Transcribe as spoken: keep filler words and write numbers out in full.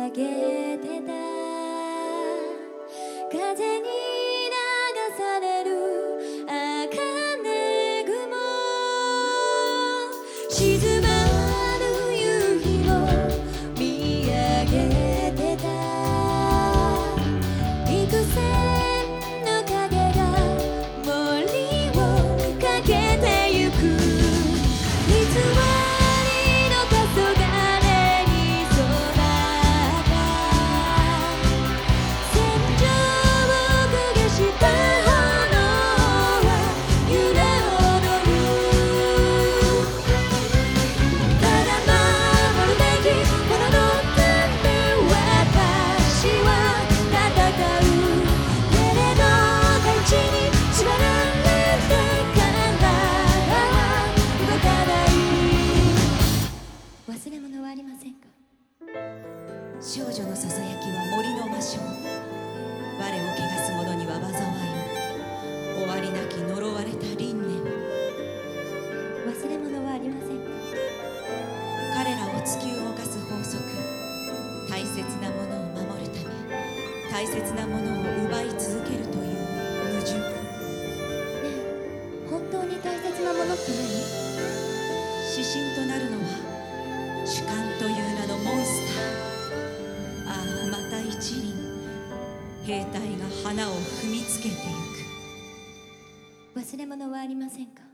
かけてた風に流される茜雲静まる夕日を見上げてた幾千の影が森を駆けてゆく偽りの黄昏に染まった戦場を焦がした炎は揺れ踊るただ守るべきもののため私は戦うけれど大地に縛られた体は動かない忘れ物はありませんか少女のささやきは森の魔性我を汚す者には災い終わりなき呪われた輪廻忘れ物はありませんか彼らを突き動かす法則大切なものを守るため大切なものを奪い続けるという矛盾ねえ本当に大切なものって何指針となるのは主観という名のモンスターああまた一輪兵隊が花を踏みつけてゆく忘れ物はありませんか